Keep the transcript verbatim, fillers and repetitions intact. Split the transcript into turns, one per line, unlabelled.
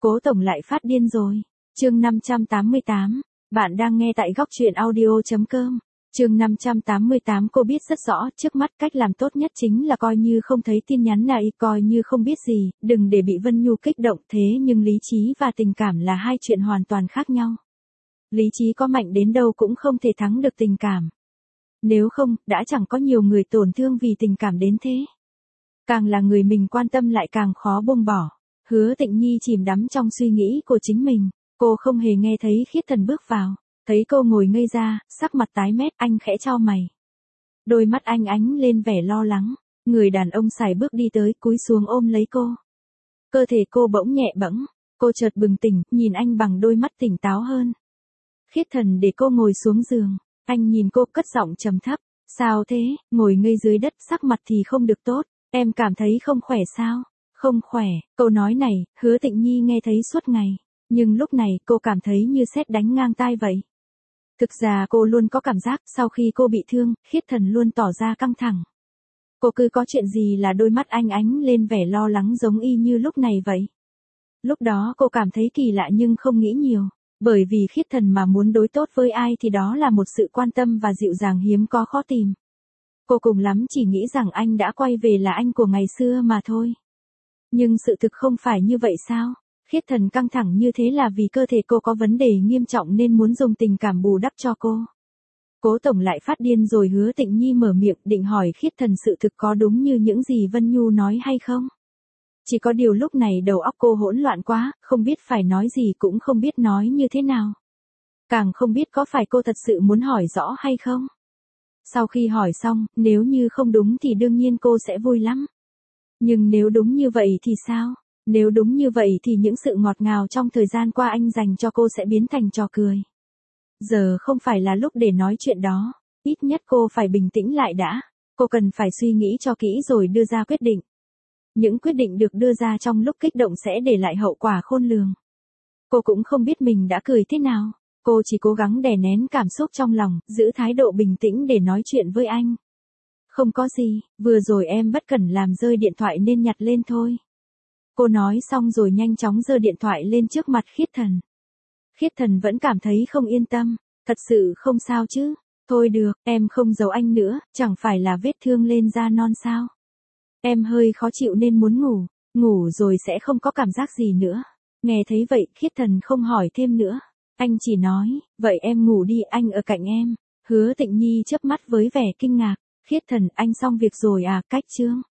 Cố tổng lại phát điên rồi. Chương năm trăm tám mươi tám. Bạn đang nghe tại góc truyện audio chấm com. Chương năm trăm tám mươi tám. Cô biết rất rõ, trước mắt cách làm tốt nhất chính là coi như không thấy tin nhắn này, coi như không biết gì, đừng để bị Vân Nhu kích động. Thế nhưng lý trí và tình cảm là hai chuyện hoàn toàn khác nhau. Lý trí có mạnh đến đâu cũng không thể thắng được tình cảm. Nếu không, đã chẳng có nhiều người tổn thương vì tình cảm đến thế. Càng là người mình quan tâm lại càng khó buông bỏ. Hứa Tịnh Nhi chìm đắm trong suy nghĩ của chính mình, cô không hề nghe thấy Khiết Thần bước vào, thấy cô ngồi ngây ra, sắc mặt tái mét, anh khẽ chau mày. Đôi mắt anh ánh lên vẻ lo lắng, người đàn ông sải bước đi tới, cúi xuống ôm lấy cô. Cơ thể cô bỗng nhẹ bẫng, cô chợt bừng tỉnh, nhìn anh bằng đôi mắt tỉnh táo hơn. Khiết Thần để cô ngồi xuống giường, anh nhìn cô cất giọng trầm thấp, sao thế, ngồi ngây dưới đất, sắc mặt thì không được tốt, em cảm thấy không khỏe sao? Không khỏe, câu nói này, Hứa Tịnh Nhi nghe thấy suốt ngày, nhưng lúc này cô cảm thấy như sét đánh ngang tai vậy. Thực ra cô luôn có cảm giác sau khi cô bị thương, Khiết Thần luôn tỏ ra căng thẳng. Cô cứ có chuyện gì là đôi mắt anh ánh lên vẻ lo lắng giống y như lúc này vậy. Lúc đó cô cảm thấy kỳ lạ nhưng không nghĩ nhiều, bởi vì Khiết Thần mà muốn đối tốt với ai thì đó là một sự quan tâm và dịu dàng hiếm có khó tìm. Cô cùng lắm chỉ nghĩ rằng anh đã quay về là anh của ngày xưa mà thôi. Nhưng sự thực không phải như vậy sao? Khiết Thần căng thẳng như thế là vì cơ thể cô có vấn đề nghiêm trọng nên muốn dùng tình cảm bù đắp cho cô. Cố tổng lại phát điên rồi. Hứa Tịnh Nhi mở miệng định hỏi Khiết Thần sự thực có đúng như những gì Vân Nhu nói hay không? Chỉ có điều lúc này đầu óc cô hỗn loạn quá, không biết phải nói gì cũng không biết nói như thế nào. Càng không biết có phải cô thật sự muốn hỏi rõ hay không? Sau khi hỏi xong, nếu như không đúng thì đương nhiên cô sẽ vui lắm. Nhưng nếu đúng như vậy thì sao? Nếu đúng như vậy thì những sự ngọt ngào trong thời gian qua anh dành cho cô sẽ biến thành trò cười. Giờ không phải là lúc để nói chuyện đó, ít nhất cô phải bình tĩnh lại đã. Cô cần phải suy nghĩ cho kỹ rồi đưa ra quyết định. Những quyết định được đưa ra trong lúc kích động sẽ để lại hậu quả khôn lường. Cô cũng không biết mình đã cười thế nào. Cô chỉ cố gắng đè nén cảm xúc trong lòng, giữ thái độ bình tĩnh để nói chuyện với anh. Không có gì, vừa rồi em bất cẩn làm rơi điện thoại nên nhặt lên thôi. Cô nói xong rồi nhanh chóng giơ điện thoại lên trước mặt Khiết Thần. Khiết Thần vẫn cảm thấy không yên tâm, thật sự không sao chứ? Thôi được, em không giấu anh nữa, chẳng phải là vết thương lên da non sao? Em hơi khó chịu nên muốn ngủ, ngủ rồi sẽ không có cảm giác gì nữa. Nghe thấy vậy, Khiết Thần không hỏi thêm nữa. Anh chỉ nói, vậy em ngủ đi, anh ở cạnh em. Hứa Tịnh Nhi chớp mắt với vẻ kinh ngạc. Khiết Thần, anh xong việc rồi à? Cách chương.